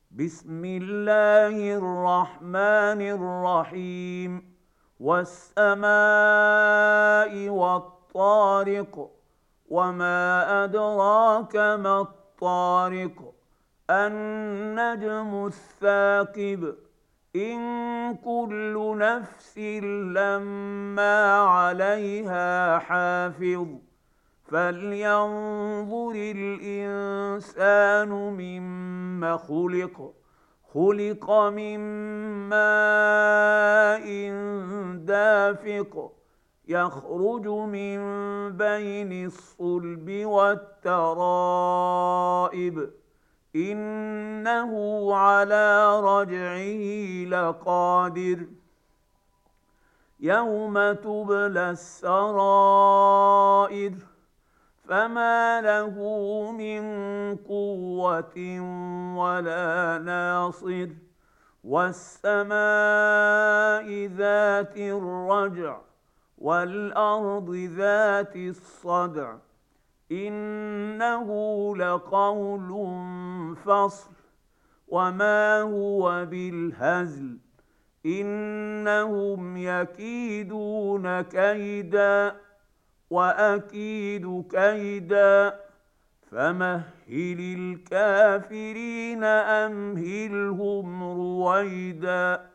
بسم الله الرحمن الرحيم. والسماء والطارق، وما أدراك ما الطارق. النجم الثاقب. إن كل نفس لما عليها حافظ. فلينظر الإنسان مما خلق. خلق من ماء دافق، يخرج من بين الصلب والترائب. إنه على رجعه لقادر. يوم تبلى السرائر، فما له من قوة ولا ناصر. والسماء ذات الرجع، والأرض ذات الصدع. إنه لقول فصل، وما هو بالهزل. إنهم يكيدون كيدا، وأكيد كيدا. فمهل الكافرين أمهلهم رويدا.